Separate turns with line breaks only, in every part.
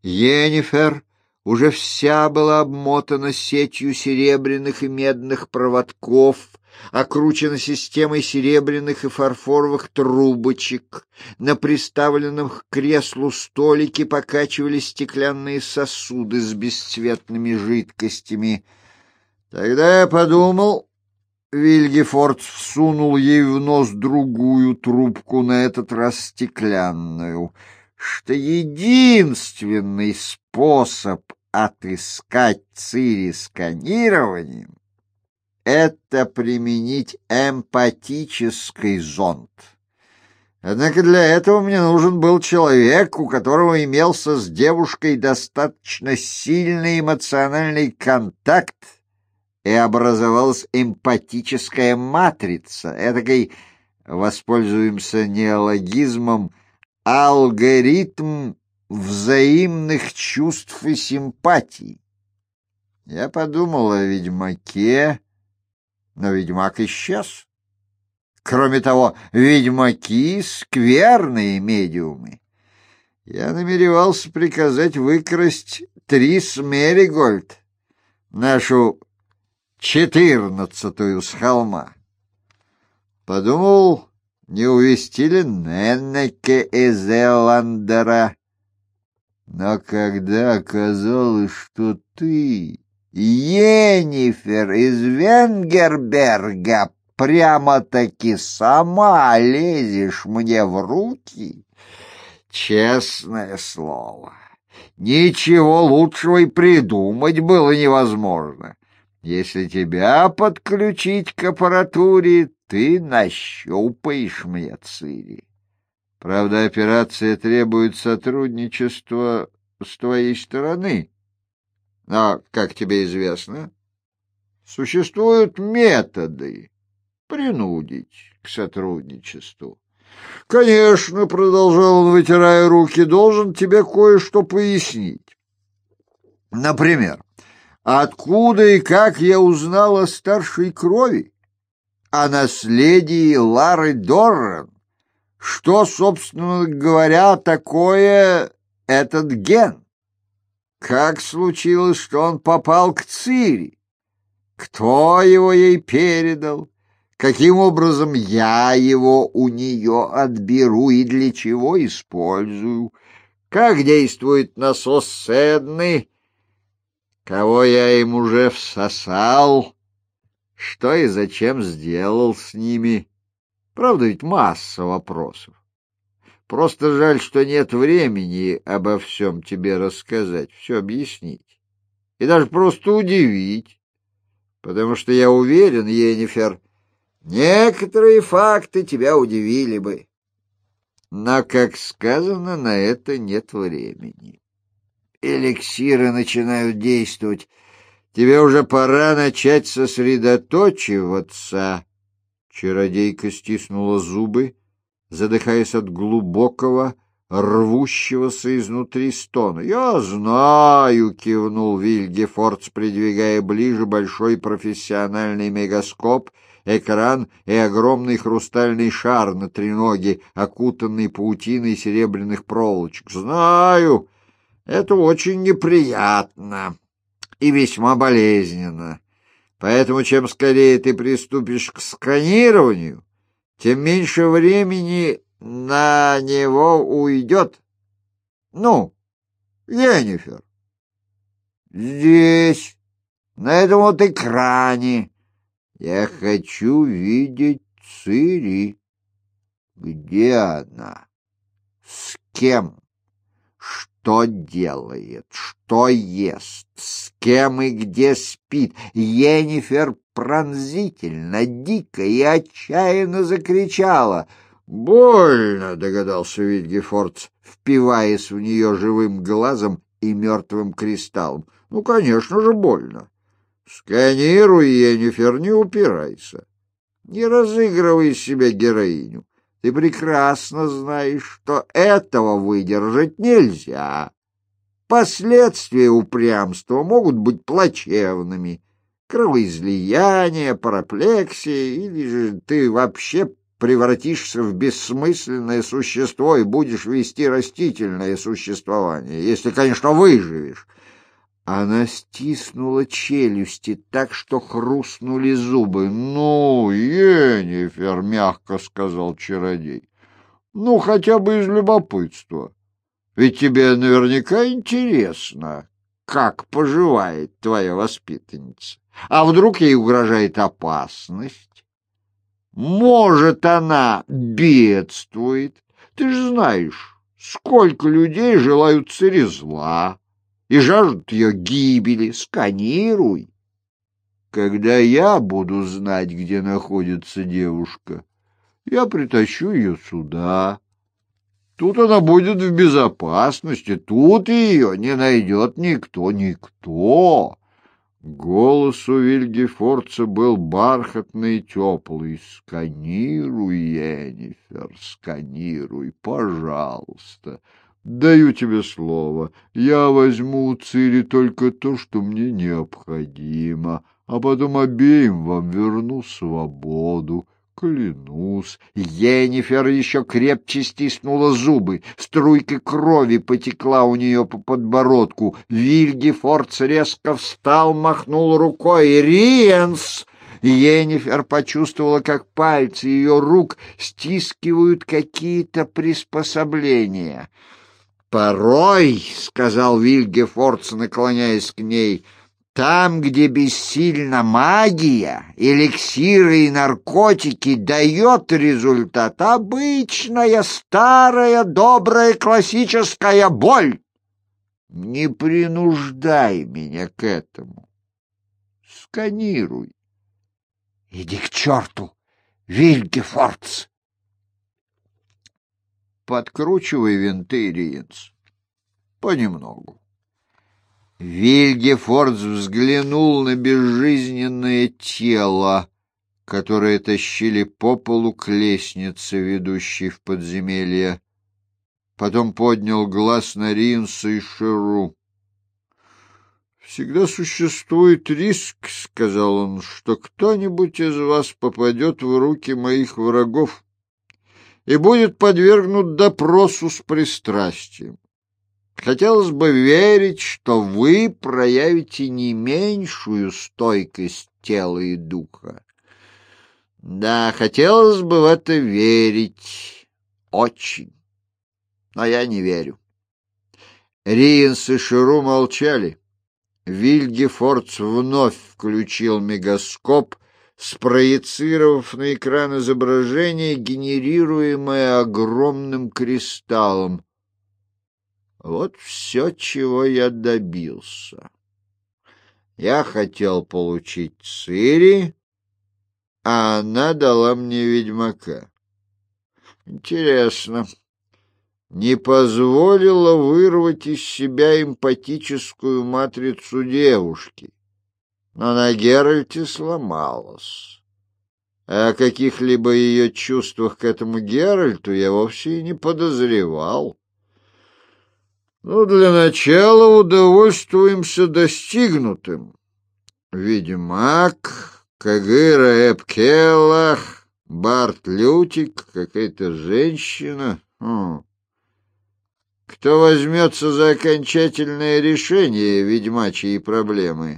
Йеннифер уже вся была обмотана сетью серебряных и медных проводков, окручена системой серебряных и фарфоровых трубочек. На приставленном к креслу столике покачивались стеклянные сосуды с бесцветными жидкостями. Тогда я подумал, Вильгефордс всунул ей в нос другую трубку, на этот раз стеклянную, что единственный способ отыскать Цири сканированием — это применить эмпатический зонд. Однако для этого мне нужен был человек, у которого имелся с девушкой достаточно сильный эмоциональный контакт, и образовалась эмпатическая матрица, этакой, воспользуемся неологизмом, алгоритм взаимных чувств и симпатий. Я подумал о ведьмаке, но ведьмак исчез. Кроме того, ведьмаки — скверные медиумы. Я намеревался приказать выкрасть Трис Меригольд, нашу 14-ю с холма. Подумал, не увезти ли Неннеке из Эландера. Но когда оказалось, что ты, Йеннифер из Венгерберга, прямо-таки сама лезешь мне в руки, честное слово, ничего лучшего и придумать было невозможно. Если тебя подключить к аппаратуре, ты нащупаешь мне Цири. Правда, операция требует сотрудничества с твоей стороны. Но, как тебе известно, существуют методы принудить к сотрудничеству. Конечно, — продолжал он, вытирая руки, — должен тебе кое-что пояснить. Например, откуда и как я узнал о старшей крови, о наследии Лары Доррен? Что, собственно говоря, такое этот ген? Как случилось, что он попал к Цири? Кто его ей передал? Каким образом я его у нее отберу и для чего использую? Как действует насос Седны? Кого я им уже всосал? Что и зачем сделал с ними? Правда, ведь масса вопросов. Просто жаль, что нет времени обо всем тебе рассказать, все объяснить. И даже просто удивить. Потому что я уверен, Йеннифер, некоторые факты тебя удивили бы. Но, как сказано, на это нет времени. Эликсиры начинают действовать. Тебе уже пора начать сосредоточиваться. Чародейка стиснула зубы, задыхаясь от глубокого, рвущегося изнутри стона. — Я знаю, — кивнул Вильгефордс, придвигая ближе большой профессиональный мегаскоп, экран и огромный хрустальный шар на треноге, окутанный паутиной серебряных проволочек. — Знаю, это очень неприятно и весьма болезненно. Поэтому чем скорее ты приступишь к сканированию, тем меньше времени на него уйдет. Ну, Йеннифер, здесь, на этом вот экране, я хочу видеть Цири. Где она? С кем? Что делает, что ест, с кем и где спит? Йеннифер пронзительно, дико и отчаянно закричала. «Больно!» — догадался Вильгефордс, впиваясь в нее живым глазом и мертвым кристаллом. «Ну, конечно же, больно. Сканируй, Йеннифер, не упирайся. Не разыгрывай из себя героиню. Ты прекрасно знаешь, что этого выдержать нельзя. Последствия упрямства могут быть плачевными. Кровоизлияние, параплексия, или же ты вообще превратишься в бессмысленное существо и будешь вести растительное существование, если, конечно, выживешь. Она стиснула челюсти так, что хрустнули зубы. — Ну, Йеннифер, — мягко сказал чародей, — ну, хотя бы из любопытства. Ведь тебе наверняка интересно, как поживает твоя воспитанница. А вдруг ей угрожает опасность? Может, она бедствует? Ты же знаешь, сколько людей желают царе зла и жаждут ее гибели. Сканируй. Когда я буду знать, где находится девушка, я притащу ее сюда. Тут она будет в безопасности, тут ее не найдет никто, никто. Голос у Вильгефорца был бархатный и теплый. Сканируй, Йеннифер, сканируй, пожалуйста. Даю тебе слово, я возьму у Цири только то, что мне необходимо, а потом обеим вам верну свободу. Клянусь. Йеннифер еще крепче стиснула зубы. Струйка крови потекла у нее по подбородку. Вильгефордс резко встал, махнул рукой. «Риенс!» Йеннифер почувствовала, как пальцы ее рук стискивают какие-то приспособления. «Порой, — сказал Вильгефордс, наклоняясь к ней, — там, где бессильна магия, эликсиры и наркотики, дает результат обычная, старая, добрая, классическая боль. Не принуждай меня к этому. Сканируй. Иди к черту, Вильгефордс. Подкручивай винты, Риенс. Понемногу. Вильгефордс взглянул на безжизненное тело, которое тащили по полу к лестнице, ведущей в подземелье. Потом поднял глаз на Риенса и Шеру. — Всегда существует риск, — сказал он, — что кто-нибудь из вас попадет в руки моих врагов и будет подвергнут допросу с пристрастием. Хотелось бы верить, что вы проявите не меньшую стойкость тела и духа. Да, хотелось бы в это верить очень, но я не верю. Риенс и Шеру молчали. Вильгефордс вновь включил мегаскоп, спроецировав на экран изображение, генерируемое огромным кристаллом. Вот все, чего я добился. Я хотел получить Цири, а она дала мне ведьмака. Интересно, не позволила вырвать из себя эмпатическую матрицу девушки, но на Геральте сломалась. А о каких-либо ее чувствах к этому Геральту я вовсе и не подозревал. Ну, для начала удовольствуемся достигнутым. Ведьмак, Кагыра Эпкелах, Барт Лютик, какая-то женщина. Кто возьмется за окончательное решение ведьмачьей проблемы?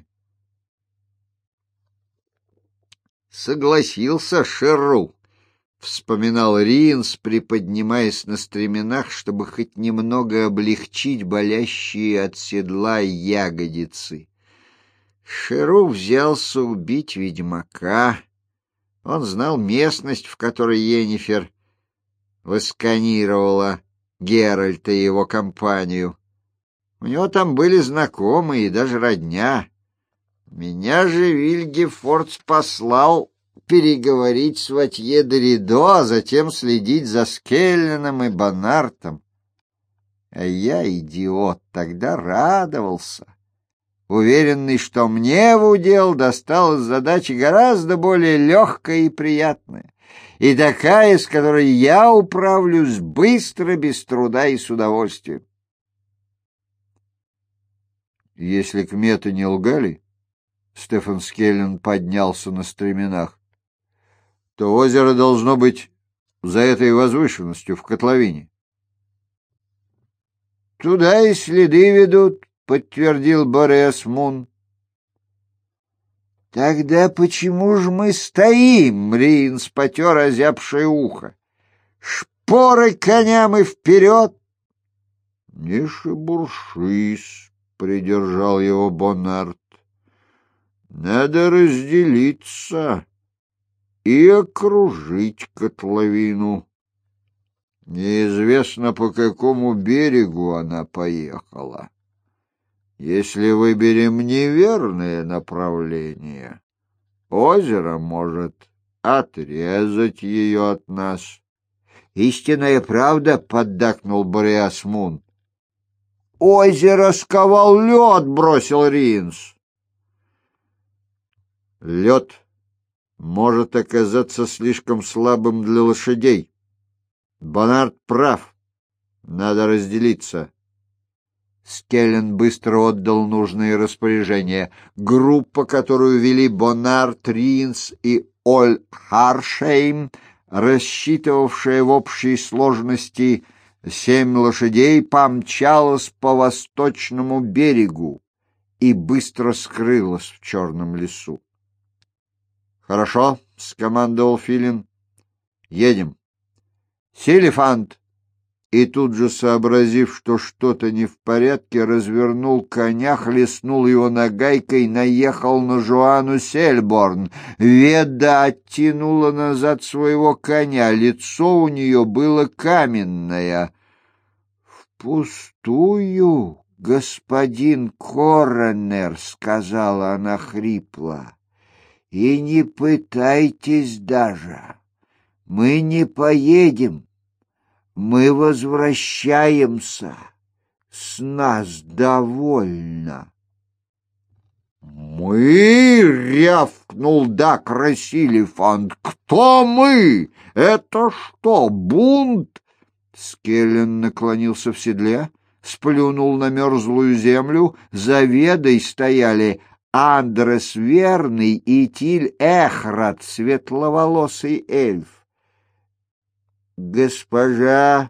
Согласился Шеру. — вспоминал Риенс, приподнимаясь на стременах, чтобы хоть немного облегчить болящие от седла ягодицы. Шеру взялся убить ведьмака. Он знал местность, в которой Йеннифер высканировала Геральта и его компанию. У него там были знакомые и даже родня. Меня же Вильгефордс послал переговорить с Ватье де Ридо, а затем следить за Скелленом и Бонартом. А я, идиот, тогда радовался, уверенный, что мне в удел досталась задача гораздо более легкая и приятная, и такая, с которой я управлюсь быстро, без труда и с удовольствием. Если кметы не лгали, Стефан Скеллен поднялся на стременах, то озеро должно быть за этой возвышенностью в котловине? — Туда и следы ведут, — подтвердил Бореас Мун. — Тогда почему же мы стоим? — Ринс потер озябшее ухо. — Шпоры коням и вперед! — Не шебуршись, — придержал его Боннард. — Надо разделиться и окружить котловину. Неизвестно, по какому берегу она поехала. Если выберем неверное направление, озеро может отрезать ее от нас. — Истинная правда, — поддакнул Бореас Мун. — Озеро сковал лед, — бросил Ринс. — Лед может оказаться слишком слабым для лошадей. Боннард прав. Надо разделиться. Скеллен быстро отдал нужные распоряжения. Группа, которую вели Боннард, Ринс и Оль Харшейм, рассчитывавшая в общей сложности 7 лошадей, помчалась по восточному берегу и быстро скрылась в черном лесу. — Хорошо, — скомандовал Филин. — Едем. Селифант! И тут же, сообразив, что что-то не в порядке, развернул коня, хлестнул его нагайкой, наехал на Жоанну Сельборн. Веда оттянула назад своего коня, лицо у нее было каменное. — Впустую, господин коронер, — сказала она хрипло, — и не пытайтесь даже. Мы не поедем. Мы возвращаемся. С нас довольно. — Мы? — рявкнул Дакра Селифант. — Кто мы? Это что, бунт? Скеллен наклонился в седле, сплюнул на мерзлую землю. За Ведой стояли Андрес Верный и Тиль Эхрат, светловолосый эльф. — Госпожа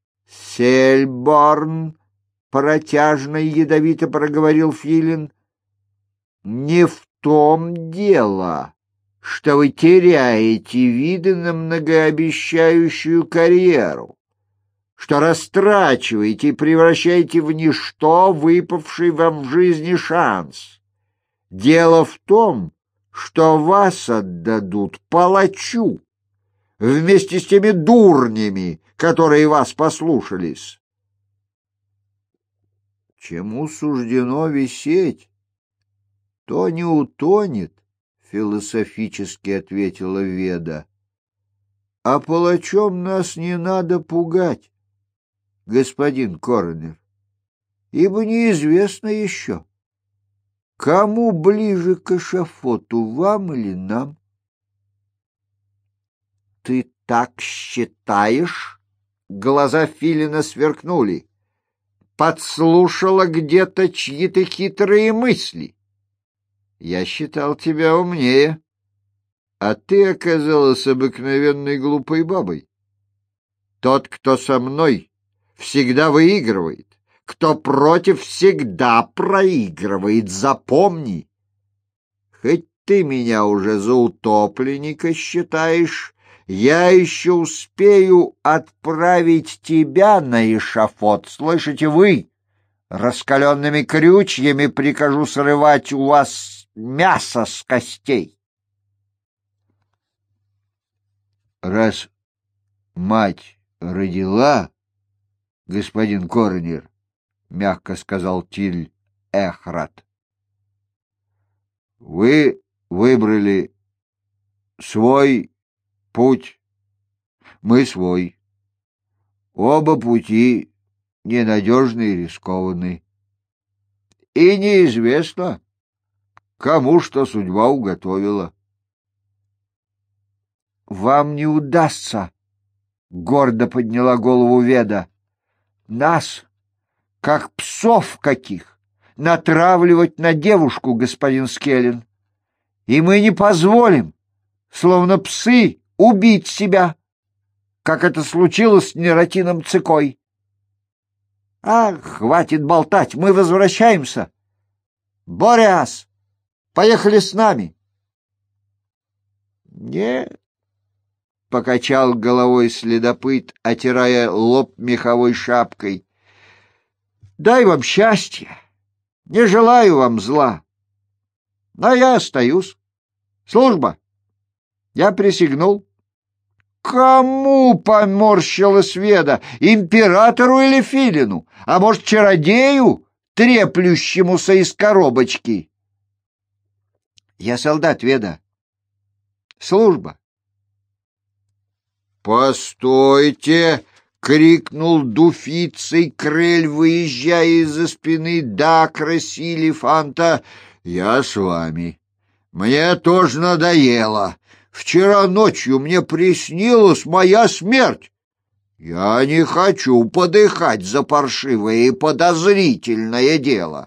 Сельборн, — протяжно и ядовито проговорил Филин, — не в том дело, что вы теряете виды на многообещающую карьеру, что растрачиваете и превращаете в ничто выпавший вам в жизни шанс. Дело в том, что вас отдадут палачу, вместе с теми дурнями, которые вас послушались. — Чему суждено висеть, то не утонет, — философически ответила Веда. — А палачом нас не надо пугать, господин коронер, ибо неизвестно еще, кому ближе к эшафоту, вам или нам. — Ты так считаешь? Глаза Филина сверкнули. Подслушала где-то чьи-то хитрые мысли. Я считал тебя умнее, а ты оказалась обыкновенной глупой бабой. Тот, кто со мной, всегда выигрывает. Кто против, всегда проигрывает. Запомни. Хоть ты меня уже за утопленника считаешь, я еще успею отправить тебя на эшафот. Слышите вы? Раскаленными крючьями прикажу срывать у вас мясо с костей. Раз мать родила, господин коронер, — мягко сказал Тиль Эхрат, — вы выбрали свой путь, мы свой. Оба пути ненадежны и рискованны. И неизвестно, кому что судьба уготовила. — Вам не удастся, — гордо подняла голову Веда, — нас, как псов каких, натравливать на девушку, господин Скеллен. И мы не позволим, словно псы, убить себя. как это случилось с Нератином Цикой. Ах, хватит болтать, мы возвращаемся. Бориас, поехали с нами. Нет, покачал головой следопыт, отирая лоб меховой шапкой. Дай вам счастья, не желаю вам зла. Но я остаюсь. Служба. Я присягнул. Кому, поморщилась Веда, императору или филину? А может, чародею, треплющемуся из коробочки? Я солдат, Веда. Служба. Постойте! — крикнул дуфицей Крель, выезжая из-за спины Дакра Силифанта. — Я с вами. Мне тоже надоело. Вчера ночью мне приснилась моя смерть. Я не хочу подыхать за паршивое и подозрительное дело.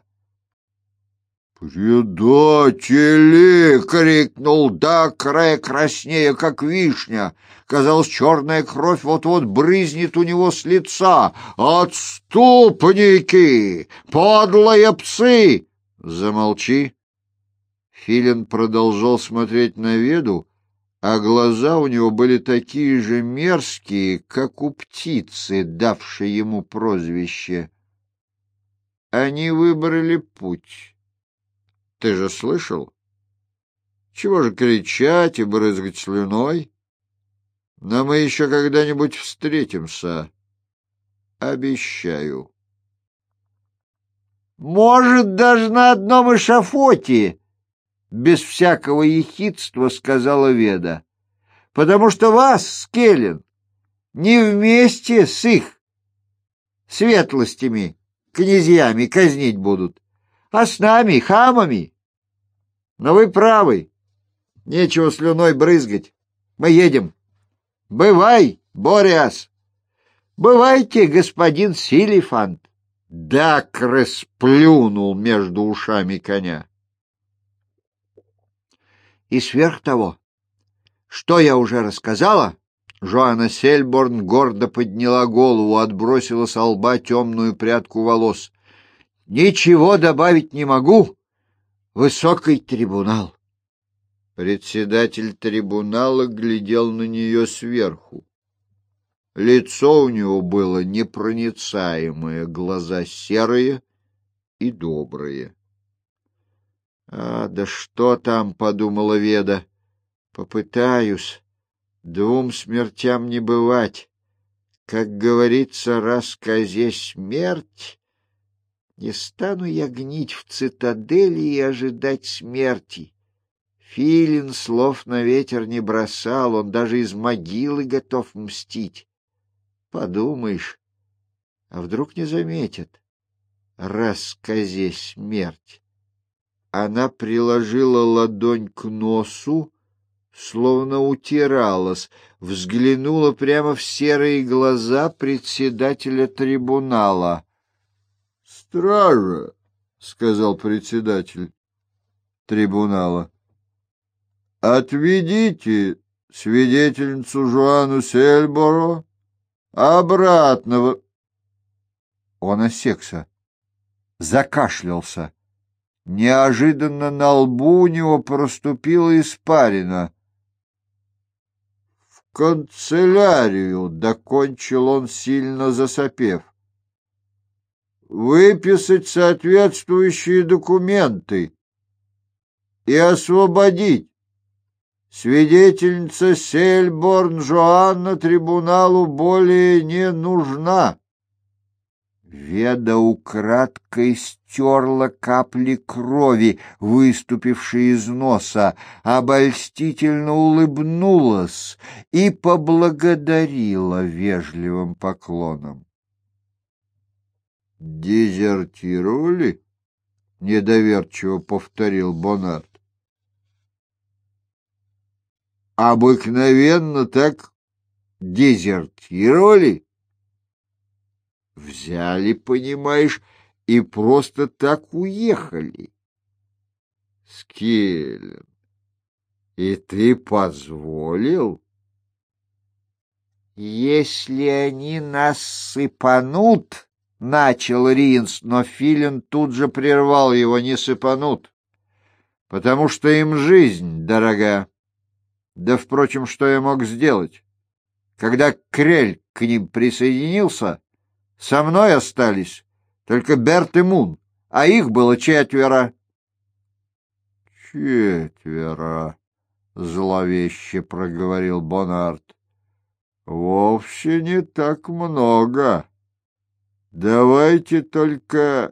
«Предатели!» — крикнул Дакре, краснея, как вишня. Казалось, черная кровь вот-вот брызнет у него с лица. «Отступники! Подлые псы!» «Замолчи!» Филин продолжал смотреть на Веду, а глаза у него были такие же мерзкие, как у птицы, давшей ему прозвище. Они выбрали путь. Ты же слышал? Чего же кричать и брызгать слюной? Но мы еще когда-нибудь встретимся. Обещаю. Может, даже на одном эшафоте, без всякого ехидства сказала Веда, потому что вас, Скеллен, не вместе с их светлостями, князьями казнить будут, а с нами, хамами. Но вы правы, нечего слюной брызгать. Мы едем. Бывай, Бориас. Бывайте, господин Силифант. Дакре сплюнул между ушами коня. И сверх того, что я уже рассказала, Жоанна Сельборн гордо подняла голову, отбросила со лба темную прядку волос. Ничего добавить не могу. Высокий трибунал. Председатель трибунала глядел на нее сверху. Лицо у него было непроницаемое, глаза серые и добрые. Да что там, — подумала Веда, — попытаюсь. Двум смертям не бывать. Как говорится, раз козе смерть, не стану я гнить в цитадели и ожидать смерти. Филин слов на ветер не бросал, он даже из могилы готов мстить. Подумаешь, а вдруг не заметят? Раз козе смерть. Она приложила ладонь к носу, словно утиралась, взглянула прямо в серые глаза председателя трибунала. — Стража, — сказал председатель трибунала, — отведите свидетельницу Жоанну Сельборо обратно. Он осекся, закашлялся. Неожиданно на лбу у него проступила испарина. — В канцелярию, — докончил он, сильно засопев. — Выписать соответствующие документы и освободить. Свидетельница Сельборн Жоанна трибуналу более не нужна. Веда украдкой стерла капли крови, выступившие из носа, обольстительно улыбнулась и поблагодарила вежливым поклоном. «Дезертировали?» — недоверчиво повторил Бонард. «Обыкновенно так дезертировали?» Взяли, понимаешь, и просто так уехали. Скеллен, и ты позволил? «Если они нас сыпанут», — начал Ринс, но Филин тут же прервал его: «не сыпанут, потому что им жизнь дорога. Да, впрочем, что я мог сделать? Когда Крель к ним присоединился, со мной остались только Берт и Мун, а их было 4». «4», — зловеще проговорил Бонарт. «Вовсе не так много. Давайте только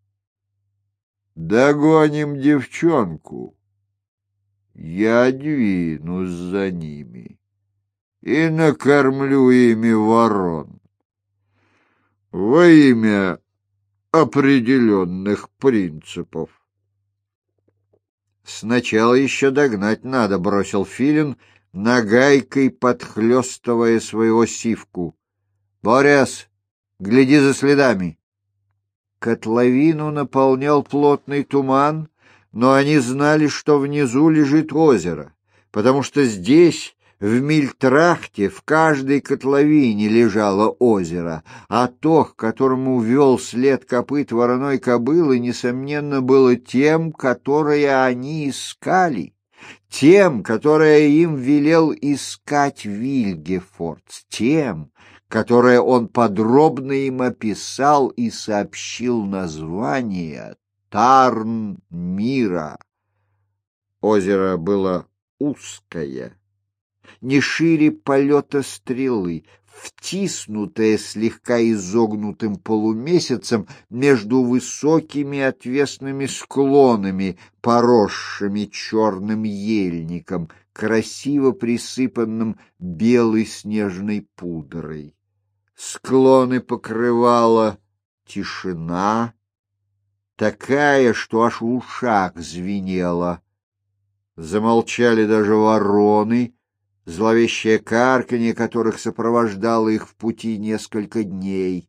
догоним девчонку. Я двинусь за ними и накормлю ими ворон во имя определенных принципов». «Сначала еще догнать надо», — бросил Филин, нагайкой подхлестывая своего сивку. «Боряс, гляди за следами». Котловину наполнял плотный туман, но они знали, что внизу лежит озеро, потому что здесь, в Мильтрахте, в каждой котловине лежало озеро, а то, к которому вел след копыт вороной кобылы, несомненно, было тем, которое они искали, тем, которое им велел искать Вильгефордс, тем, которое он подробно им описал и сообщил название Тарн-Мира. Озеро было узкое, не шире полета стрелы, втиснутое слегка изогнутым полумесяцем между высокими отвесными склонами, поросшими черным ельником, красиво присыпанным белой снежной пудрой. Склоны покрывала тишина, такая, что аж в ушах звенело. Замолчали даже вороны, зловещее карканье которых сопровождало их в пути несколько дней.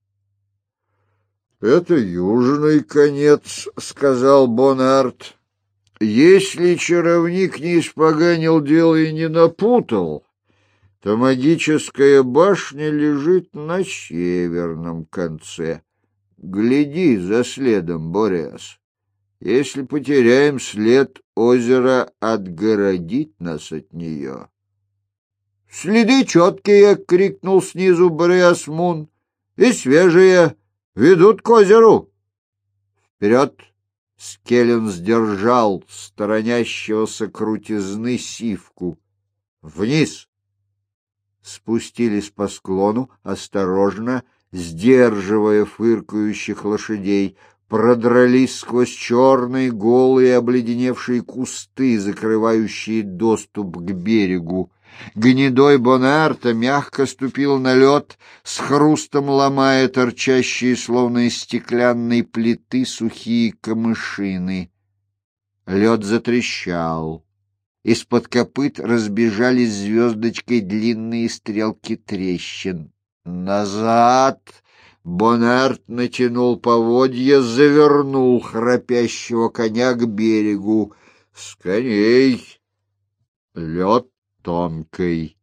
«Это южный конец», — сказал Бонарт. «Если чаровник не испоганил дело и не напутал, то магическая башня лежит на северном конце. Гляди за следом, Бориас. Если потеряем след, озеро отгородит нас от нее». «Следы четкие!» — крикнул снизу Бориас Мун. «И свежие! Ведут к озеру!» «Вперед!» — Скеллен сдержал сторонящегося крутизны сивку. «Вниз!» Спустились по склону, осторожно, сдерживая фыркающих лошадей, продрались сквозь черные, голые, обледеневшие кусты, закрывающие доступ к берегу. Гнедой Бонарта мягко ступил на лед, с хрустом ломая торчащие, словно из стеклянной плиты, сухие камышины. Лед затрещал. Из-под копыт разбежались звездочкой длинные стрелки трещин. «Назад!» Бонарт натянул поводья, завернул храпящего коня к берегу. «С коней! Лед тонкой!»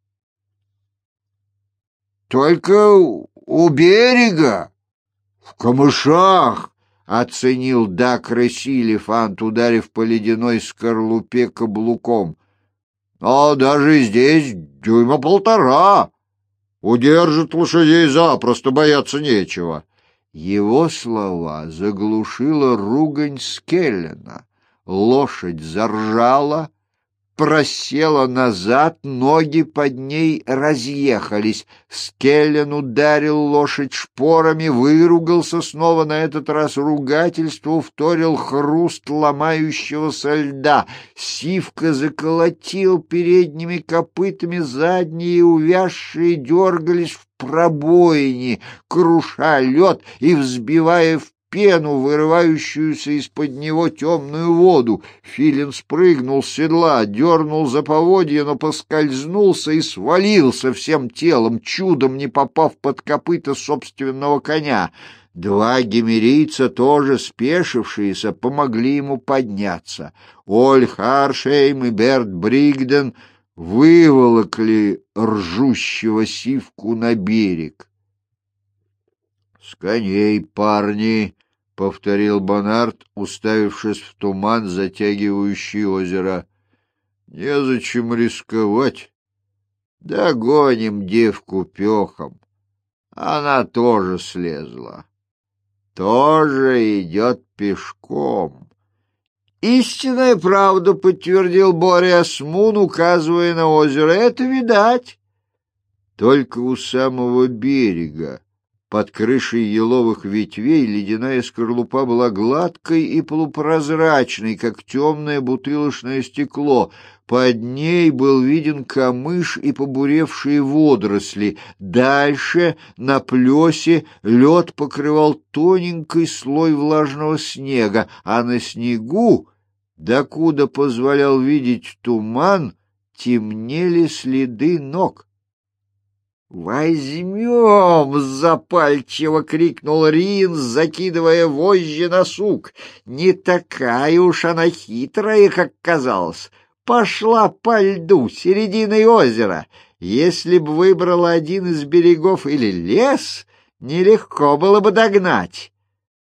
«Только у берега, в камышах!» — оценил Дакре Силифант, ударив по ледяной скорлупе каблуком. «Но даже здесь 1,5 дюйма. Удержит лошадей запросто, бояться нечего». Его слова заглушила ругань Скеллена. Лошадь заржала, просела назад, ноги под ней разъехались. Скеллен ударил лошадь шпорами, выругался снова, на этот раз ругательству вторил хруст ломающегося льда. Сивка заколотил передними копытами, задние увязшие дергались в пробоине, круша лед и взбивая в пену, вырывающуюся из-под него темную воду. Филин спрыгнул с седла, дернул за поводья, но поскользнулся и свалился всем телом, чудом не попав под копыта собственного коня. Два гимерийца, тоже спешившиеся, помогли ему подняться. Оль Харшейм и Берт Бригден выволокли ржущего Сивку на берег. — С коней, парни! — повторил Бонарт, уставившись в туман, затягивающий озеро. — Незачем рисковать. Догоним девку пехом. Она тоже слезла. Тоже идет пешком. — Истинная правда, — подтвердил Бориас Мун, указывая на озеро. — Это видать. Только у самого берега, под крышей еловых ветвей, ледяная скорлупа была гладкой и полупрозрачной, как темное бутылочное стекло. Под ней был виден камыш и побуревшие водоросли. Дальше, на плесе, лед покрывал тоненький слой влажного снега, а на снегу, докуда позволял видеть туман, темнели следы ног. «Возьмем!» — запальчиво крикнул Ринс, закидывая вожжи на сук. «Не такая уж она хитрая, как казалось. Пошла по льду серединой озера. Если б выбрала один из берегов или лес, нелегко было бы догнать».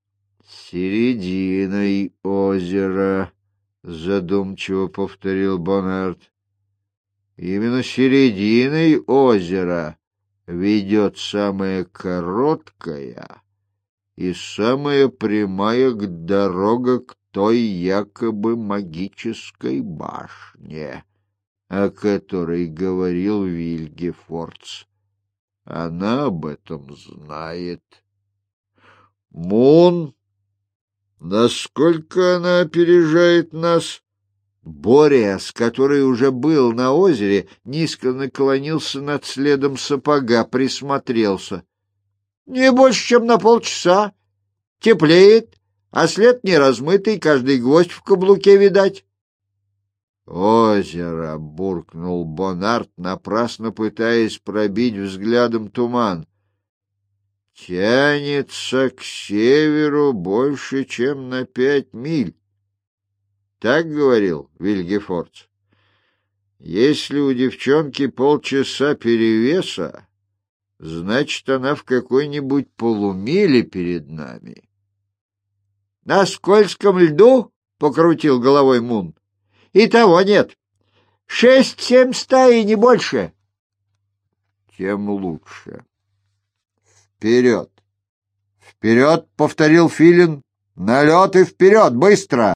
«Серединой озера», — задумчиво повторил Бонарт. «Именно серединой озера ведет самая короткая и самая прямая дорога к той якобы магической башне, о которой говорил Вильгефордс. Она об этом знает. Мун, насколько она опережает нас? Бориас, который уже был на озере, низко наклонился над следом сапога, присмотрелся. — Не больше, чем на полчаса. Теплеет, а след не размытый, каждый гвоздь в каблуке видать. — Озеро! — буркнул Бонарт, напрасно пытаясь пробить взглядом туман. — Тянется к северу больше, чем на 5 миль. Так говорил Вильгефордс. Если у девчонки полчаса перевеса, значит, она в какой-нибудь полумиле перед нами. — На скользком льду? — покрутил головой Мун. — И того нет. 6-7 стаи, не больше. — Тем лучше. — Вперед! — Вперед! — повторил Филин. — На лед и вперед! Быстро!